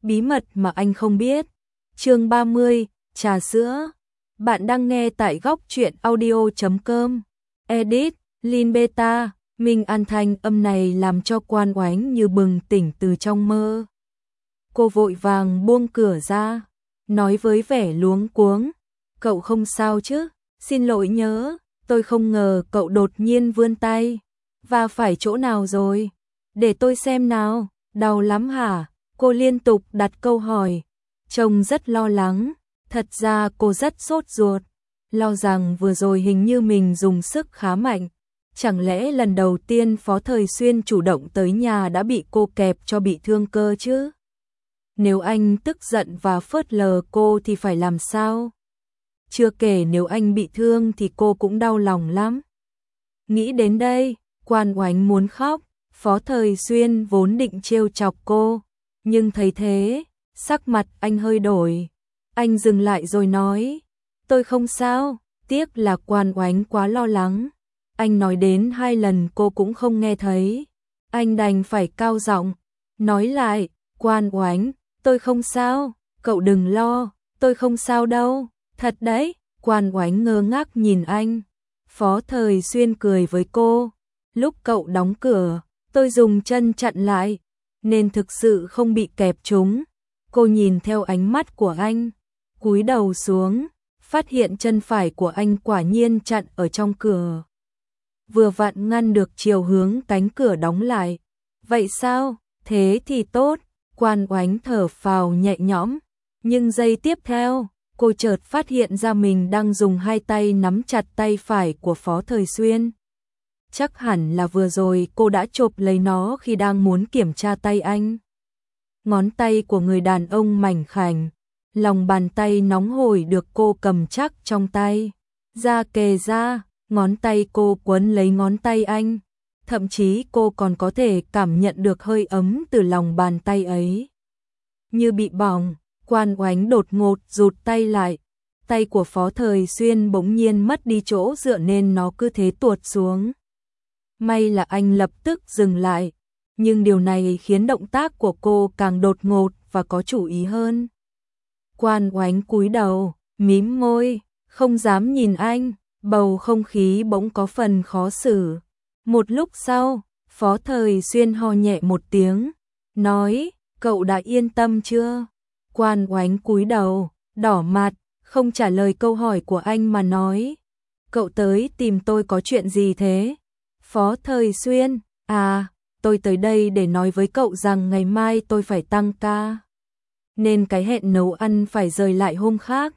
bí mật mà anh không biết. Chương 30, trà sữa. Bạn đang nghe tại góc truyện audio.com. Edit, Lin Beta. Minh An thanh âm này làm cho Quan Oánh như bừng tỉnh từ trong mơ. Cô vội vàng buông cửa ra, nói với vẻ luống cuống. Cậu không sao chứ? Xin lỗi nhớ, tôi không ngờ cậu đột nhiên vươn tay. Và phải chỗ nào rồi? Để tôi xem nào, đau lắm hả? Cô liên tục đặt câu hỏi. Trông rất lo lắng, thật ra cô rất sốt ruột. Lo rằng vừa rồi hình như mình dùng sức khá mạnh. Chẳng lẽ lần đầu tiên Phó Thời Xuyên chủ động tới nhà đã bị cô kẹp cho bị thương cơ chứ? Nếu anh tức giận và phớt lờ cô thì phải làm sao? Chưa kể nếu anh bị thương thì cô cũng đau lòng lắm. Nghĩ đến đây, Quan Oánh muốn khóc. Phó Thời Xuyên vốn định trêu chọc cô, nhưng thấy thế, sắc mặt anh hơi đổi. Anh dừng lại rồi nói, tôi không sao, tiếc là Quan Oánh quá lo lắng. Anh nói đến 2 lần cô cũng không nghe thấy. Anh đành phải cao giọng, nói lại, Quan Oánh, tôi không sao, cậu đừng lo, tôi không sao đâu, thật đấy. Quan Oánh ngơ ngác nhìn anh. Phó Thời Xuyên cười với cô, lúc cậu đóng cửa, tôi dùng chân chặn lại, nên thực sự không bị kẹp trúng. Cô nhìn theo ánh mắt của anh, cúi đầu xuống, phát hiện chân phải của anh quả nhiên chặn ở trong cửa. Vừa vặn ngăn được chiều hướng cánh cửa đóng lại. Vậy sao? Thế thì tốt. Quan Oánh thở phào nhẹ nhõm. Nhưng giây tiếp theo, cô chợt phát hiện ra mình đang dùng 2 tay nắm chặt tay phải của Phó Thời Xuyên. Chắc hẳn là vừa rồi cô đã chộp lấy nó khi đang muốn kiểm tra tay anh. Ngón tay của người đàn ông mảnh khảnh, lòng bàn tay nóng hổi được cô cầm chắc trong tay. Da kề ra, ngón tay cô quấn lấy ngón tay anh. Thậm chí cô còn có thể cảm nhận được hơi ấm từ lòng bàn tay ấy. Như bị bỏng, Quan Oánh đột ngột rụt tay lại. Tay của Phó Thời Xuyên bỗng nhiên mất đi chỗ dựa nên nó cứ thế tuột xuống. May là anh lập tức dừng lại, nhưng điều này khiến động tác của cô càng đột ngột và có chủ ý hơn. Quan Oánh cúi đầu, mím môi, không dám nhìn anh, bầu không khí bỗng có phần khó xử. Một lúc sau, Phó Thời Xuyên ho nhẹ một tiếng, nói, cậu đã yên tâm chưa? Quan Oánh cúi đầu, đỏ mặt, không trả lời câu hỏi của anh mà nói, cậu tới tìm tôi có chuyện gì thế? Phó Thời Xuyên, tôi tới đây để nói với cậu rằng ngày mai tôi phải tăng ca. Nên cái hẹn nấu ăn phải rời lại hôm khác.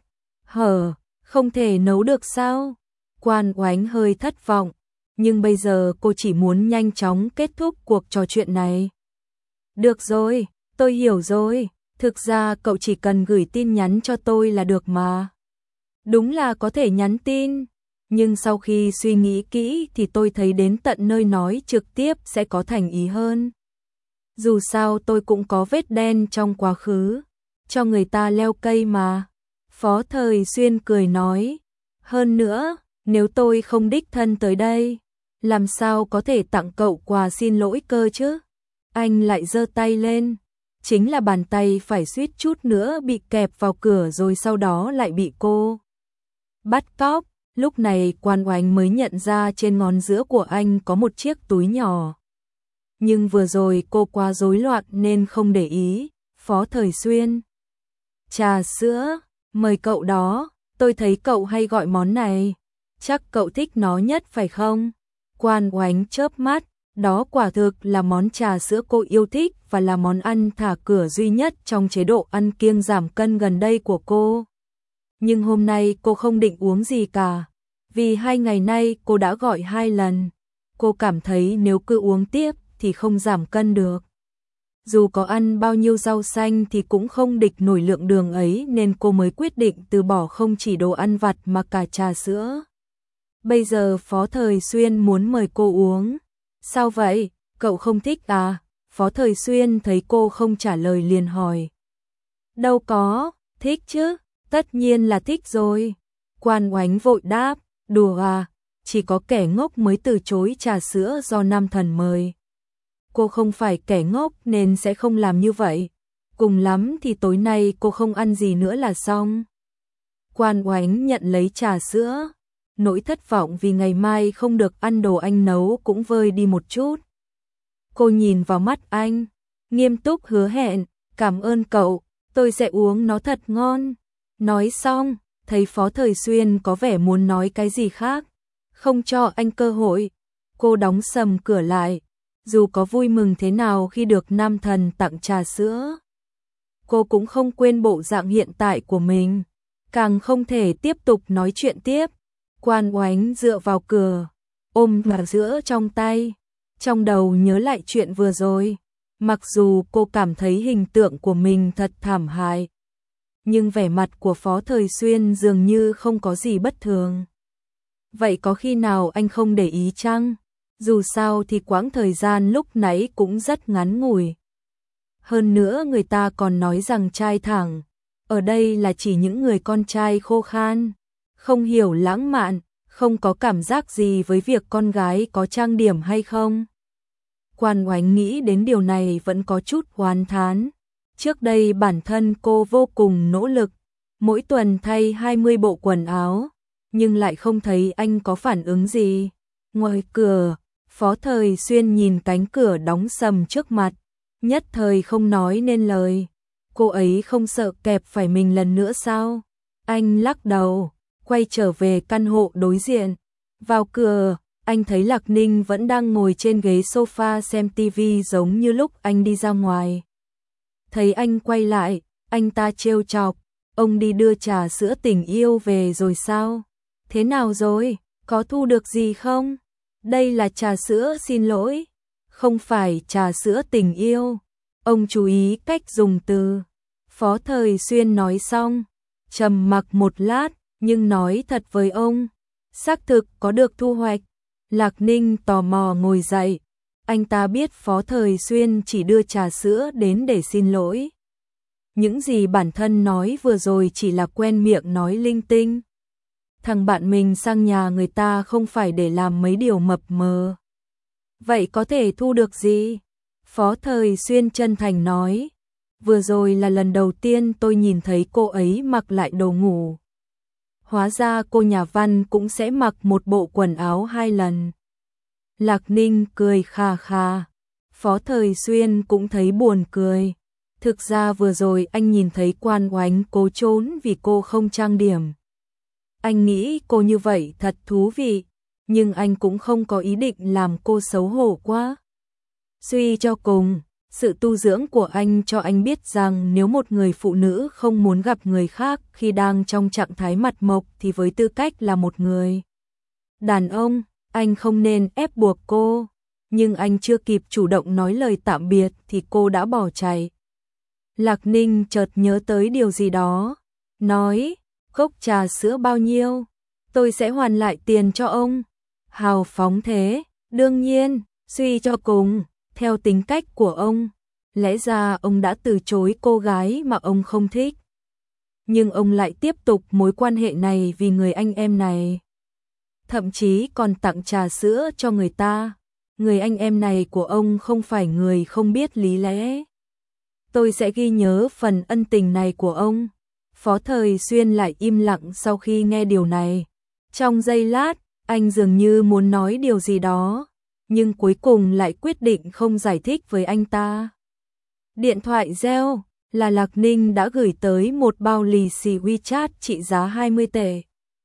Không thể nấu được sao? Quan Oánh hơi thất vọng, nhưng bây giờ cô chỉ muốn nhanh chóng kết thúc cuộc trò chuyện này. Được rồi, tôi hiểu rồi, thực ra cậu chỉ cần gửi tin nhắn cho tôi là được mà. Đúng là có thể nhắn tin, nhưng sau khi suy nghĩ kỹ thì tôi thấy đến tận nơi nói trực tiếp sẽ có thành ý hơn. Dù sao tôi cũng có vết đen trong quá khứ, cho người ta leo cây mà. Phó Thời Xuyên cười nói, hơn nữa, nếu tôi không đích thân tới đây, làm sao có thể tặng cậu quà xin lỗi cơ chứ? Anh lại giơ tay lên, chính là bàn tay phải suýt chút nữa bị kẹp vào cửa rồi sau đó lại bị cô bắt cóc. Lúc này Quan Oánh mới nhận ra trên ngón giữa của anh có một chiếc túi nhỏ. Nhưng vừa rồi cô quá rối loạn nên không để ý. Phó Thời Xuyên, trà sữa, mời cậu đó, tôi thấy cậu hay gọi món này, chắc cậu thích nó nhất phải không? Quan Oánh chớp mắt, đó quả thực là món trà sữa cô yêu thích và là món ăn thả cửa duy nhất trong chế độ ăn kiêng giảm cân gần đây của cô. Nhưng hôm nay cô không định uống gì cả, vì 2 ngày nay cô đã gọi 2 lần. Cô cảm thấy nếu cứ uống tiếp thì không giảm cân được. Dù có ăn bao nhiêu rau xanh thì cũng không địch nổi lượng đường ấy nên cô mới quyết định từ bỏ không chỉ đồ ăn vặt mà cả trà sữa. Bây giờ Phó Thời Xuyên muốn mời cô uống. Sao vậy, cậu không thích à? Phó Thời Xuyên thấy cô không trả lời liền hỏi. Đâu có, thích chứ, tất nhiên là thích rồi. Quan Oánh vội đáp, đùa à, chỉ có kẻ ngốc mới từ chối trà sữa do nam thần mời. Cô không phải kẻ ngốc nên sẽ không làm như vậy. cùng lắm thì tối nay cô không ăn gì nữa là xong. Quan Oánh nhận lấy trà sữa, nỗi thất vọng vì ngày mai không được ăn đồ anh nấu cũng vơi đi một chút. Cô nhìn vào mắt anh, nghiêm túc hứa hẹn, cảm ơn cậu, tôi sẽ uống nó thật ngon. Nói xong, thấy Phó Thời Xuyên có vẻ muốn nói cái gì khác, không cho anh cơ hội. Cô đóng sầm cửa lại, dù có vui mừng thế nào khi được nam thần tặng trà sữa. Cô cũng không quên bộ dạng hiện tại của mình, càng không thể tiếp tục nói chuyện tiếp. Quan Oánh dựa vào cửa, ôm trà sữa trong tay, trong đầu nhớ lại chuyện vừa rồi. Mặc dù cô cảm thấy hình tượng của mình thật thảm hại, nhưng vẻ mặt của Phó Thời Xuyên dường như không có gì bất thường. Vậy có khi nào anh không để ý chăng? Dù sao thì quãng thời gian lúc nãy cũng rất ngắn ngủi. Hơn nữa người ta còn nói rằng trai thẳng, ở đây là chỉ những người con trai khô khan, không hiểu lãng mạn, không có cảm giác gì với việc con gái có trang điểm hay không. Quan Oánh nghĩ đến điều này vẫn có chút oán thán. Trước đây bản thân cô vô cùng nỗ lực, mỗi tuần thay 20 bộ quần áo, nhưng lại không thấy anh có phản ứng gì. Ngoài cửa, Phó Thời Xuyên nhìn cánh cửa đóng sầm trước mặt, nhất thời không nói nên lời. Cô ấy không sợ kẹp phải mình lần nữa sao? Anh lắc đầu, quay trở về căn hộ đối diện. Vào cửa, anh thấy Lạc Ninh vẫn đang ngồi trên ghế sofa xem tivi giống như lúc anh đi ra ngoài. Thấy anh quay lại, anh ta trêu chọc, ông đi đưa trà sữa tình yêu về rồi sao? Thế nào rồi, có thu được gì không? Đây là trà sữa xin lỗi, không phải trà sữa tình yêu. Ông chú ý cách dùng từ. Phó Thời Xuyên nói xong, trầm mặc một lát, nhưng nói thật với ông, xác thực có được thu hoạch. Lạc Ninh tò mò ngồi dậy, anh ta biết Phó Thời Xuyên chỉ đưa trà sữa đến để xin lỗi. Những gì bản thân nói vừa rồi chỉ là quen miệng nói linh tinh. Thằng bạn mình sang nhà người ta không phải để làm mấy điều mập mờ. Vậy có thể thu được gì? Phó Thời Xuyên chân thành nói, vừa rồi là lần đầu tiên tôi nhìn thấy cô ấy mặc lại đồ ngủ. Hóa ra cô nhà văn cũng sẽ mặc một bộ quần áo 2 lần. Lạc Ninh cười khà khà. Phó Thời Xuyên cũng thấy buồn cười. Thực ra vừa rồi anh nhìn thấy Quan Oánh cố trốn vì cô không trang điểm. Anh nghĩ cô như vậy thật thú vị, nhưng anh cũng không có ý định làm cô xấu hổ quá. Suy cho cùng, sự tu dưỡng của anh cho anh biết rằng nếu một người phụ nữ không muốn gặp người khác khi đang trong trạng thái mặt mộc thì với tư cách là một người đàn ông, anh không nên ép buộc cô. Nhưng anh chưa kịp chủ động nói lời tạm biệt thì cô đã bỏ chạy. Lạc Ninh chợt nhớ tới điều gì đó, nói, cốc trà sữa bao nhiêu? Tôi sẽ hoàn lại tiền cho ông. Hào phóng thế, đương nhiên, suy cho cùng, theo tính cách của ông, lẽ ra ông đã từ chối cô gái mà ông không thích. Nhưng ông lại tiếp tục mối quan hệ này vì người anh em này. Thậm chí còn tặng trà sữa cho người ta. Người anh em này của ông không phải người không biết lý lẽ. Tôi sẽ ghi nhớ phần ân tình này của ông. Phó Thời Xuyên lại im lặng sau khi nghe điều này. Trong giây lát, anh dường như muốn nói điều gì đó, nhưng cuối cùng lại quyết định không giải thích với anh ta. Điện thoại reo, là Lạc Ninh đã gửi tới một bao lì xì WeChat trị giá 20 tệ.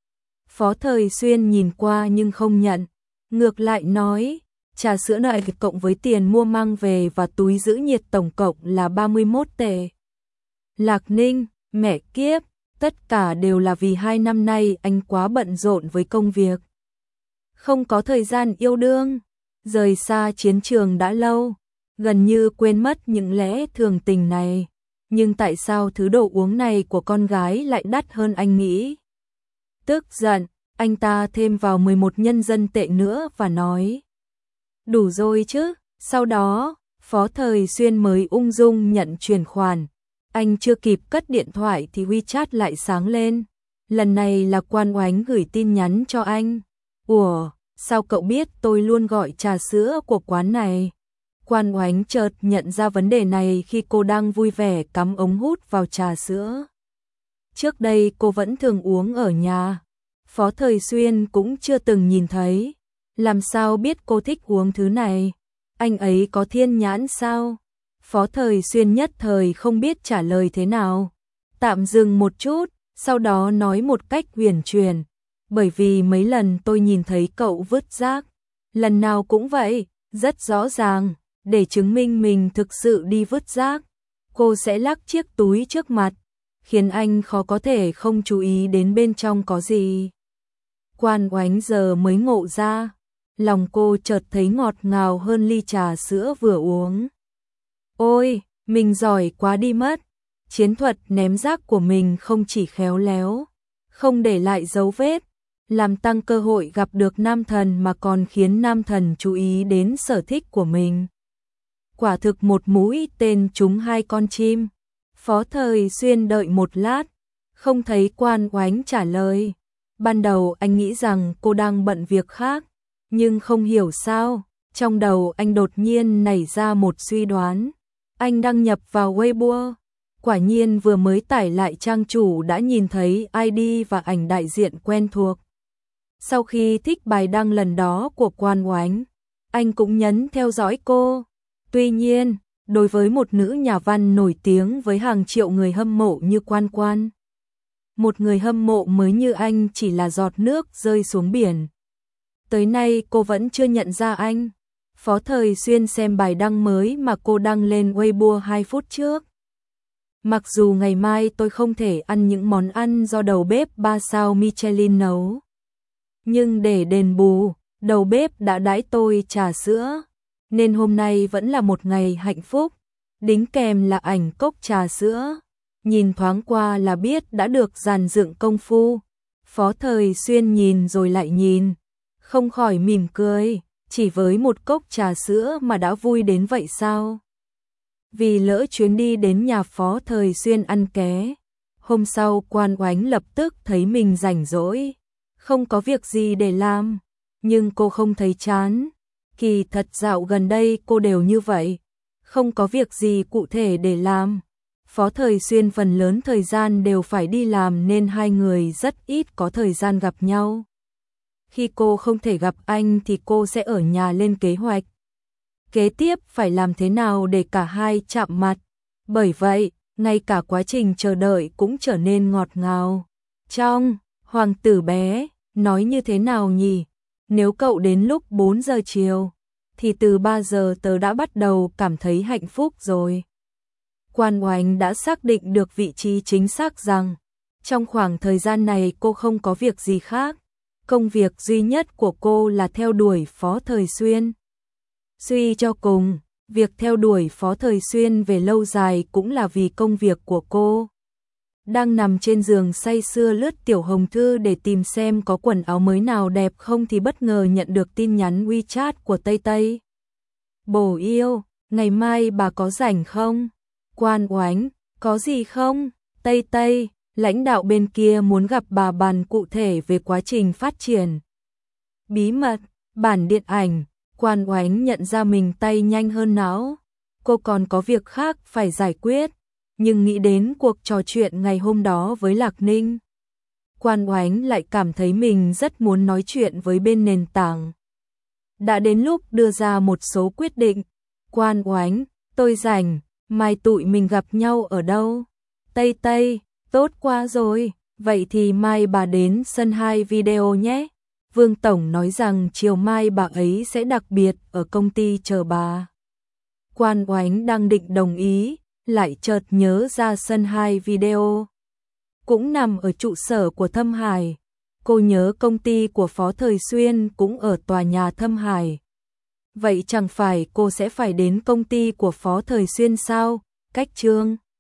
Phó Thời Xuyên nhìn qua nhưng không nhận, ngược lại nói, trà sữa này cộng với tiền mua mang về và túi giữ nhiệt tổng cộng là 31 tệ. Lạc Ninh, mẹ kiếp, tất cả đều là vì 2 năm nay anh quá bận rộn với công việc. Không có thời gian yêu đương, rời xa chiến trường đã lâu, gần như quên mất những lẽ thường tình này. Nhưng tại sao thứ đồ uống này của con gái lại đắt hơn anh nghĩ? Tức giận, anh ta thêm vào 11 nhân dân tệ nữa và nói, đủ rồi chứ. Sau đó, Phó Thời Xuyên mới ung dung nhận chuyển khoản. Anh chưa kịp cất điện thoại thì WeChat lại sáng lên. Lần này là Quan Oánh gửi tin nhắn cho anh. Ủa, sao cậu biết tôi luôn gọi trà sữa của quán này? Quan Oánh chợt nhận ra vấn đề này khi cô đang vui vẻ cắm ống hút vào trà sữa. Trước đây cô vẫn thường uống ở nhà. Phó Thời Xuyên cũng chưa từng nhìn thấy. Làm sao biết cô thích uống thứ này? Anh ấy có thiên nhãn sao? Phó Thời Xuyên nhất thời không biết trả lời thế nào. Tạm dừng một chút, sau đó nói một cách huyền chuyển. Bởi vì mấy lần tôi nhìn thấy cậu vứt rác. Lần nào cũng vậy, rất rõ ràng. Để chứng minh mình thực sự đi vứt rác, cô sẽ lắc chiếc túi trước mặt, khiến anh khó có thể không chú ý đến bên trong có gì. Quan Oánh giờ mới ngộ ra, lòng cô chợt thấy ngọt ngào hơn ly trà sữa vừa uống. Ôi, mình giỏi quá đi mất. Chiến thuật ném rác của mình không chỉ khéo léo, không để lại dấu vết, làm tăng cơ hội gặp được nam thần mà còn khiến nam thần chú ý đến sở thích của mình. Quả thực một mũi tên trúng hai con chim. Phó Thời Xuyên đợi một lát, không thấy Quan Oánh trả lời. Ban đầu anh nghĩ rằng cô đang bận việc khác, nhưng không hiểu sao, trong đầu anh đột nhiên nảy ra một suy đoán. Anh đăng nhập vào Weibo, quả nhiên vừa mới tải lại trang chủ đã nhìn thấy ID và ảnh đại diện quen thuộc. Sau khi thích bài đăng lần đó của Quan Oánh, anh cũng nhấn theo dõi cô. Tuy nhiên, đối với một nữ nhà văn nổi tiếng với hàng triệu người hâm mộ như Quan, một người hâm mộ mới như anh chỉ là giọt nước rơi xuống biển. Tới nay cô vẫn chưa nhận ra anh. Phó Thời Xuyên xem bài đăng mới mà cô đăng lên Weibo 2 phút trước. Mặc dù ngày mai tôi không thể ăn những món ăn do đầu bếp 3 sao Michelin nấu, nhưng để đền bù, đầu bếp đã đãi tôi trà sữa, nên hôm nay vẫn là một ngày hạnh phúc. Đính kèm là ảnh cốc trà sữa, nhìn thoáng qua là biết đã được dàn dựng công phu. Phó Thời Xuyên nhìn rồi lại nhìn, không khỏi mỉm cười, chỉ với một cốc trà sữa mà đã vui đến vậy sao? Vì lỡ chuyến đi đến nhà Phó Thời Xuyên ăn ké, hôm sau Quan Oánh lập tức thấy mình rảnh rỗi, không có việc gì để làm, nhưng cô không thấy chán. Kỳ thật dạo gần đây cô đều như vậy, không có việc gì cụ thể để làm. Phó Thời Xuyên phần lớn thời gian đều phải đi làm nên hai người rất ít có thời gian gặp nhau. Khi cô không thể gặp anh thì cô sẽ ở nhà lên kế hoạch. Kế tiếp phải làm thế nào để cả hai chạm mặt. Bởi vậy, ngay cả quá trình chờ đợi cũng trở nên ngọt ngào. Trong, hoàng tử bé, nói như thế nào nhỉ? Nếu cậu đến lúc 4 giờ chiều, thì từ 3 giờ tớ đã bắt đầu cảm thấy hạnh phúc rồi. Quan Oánh đã xác định được vị trí chính xác rằng, trong khoảng thời gian này cô không có việc gì khác. Công việc duy nhất của cô là theo đuổi Phó Thời Xuyên. Suy cho cùng, việc theo đuổi Phó Thời Xuyên về lâu dài cũng là vì công việc của cô. Đang nằm trên giường say sưa lướt tiểu hồng thư để tìm xem có quần áo mới nào đẹp không thì bất ngờ nhận được tin nhắn WeChat của Tây Tây. Bồ yêu, ngày mai bà có rảnh không? Quan Oánh, có gì không? Tây Tây, lãnh đạo bên kia muốn gặp bà bàn cụ thể về quá trình phát triển. Bí mật, bản điện ảnh. Quan Oánh nhận ra mình tay nhanh hơn não. Cô còn có việc khác phải giải quyết, nhưng nghĩ đến cuộc trò chuyện ngày hôm đó với Lạc Ninh, Quan Oánh lại cảm thấy mình rất muốn nói chuyện với bên nền tảng. Đã đến lúc đưa ra một số quyết định. Quan Oánh, tôi rảnh, mai tụi mình gặp nhau ở đâu? Tây Tây, tốt quá rồi, vậy thì mai bà đến sân 2 video nhé. Vương Tổng nói rằng chiều mai bà ấy sẽ đặc biệt ở công ty chờ bà. Quan Oánh đang định đồng ý, lại chợt nhớ ra sân 2 video cũng nằm ở trụ sở của Thâm Hải. Cô nhớ công ty của Phó Thời Xuyên cũng ở tòa nhà Thâm Hải. Vậy chẳng phải cô sẽ phải đến công ty của Phó Thời Xuyên sao? Cách Trương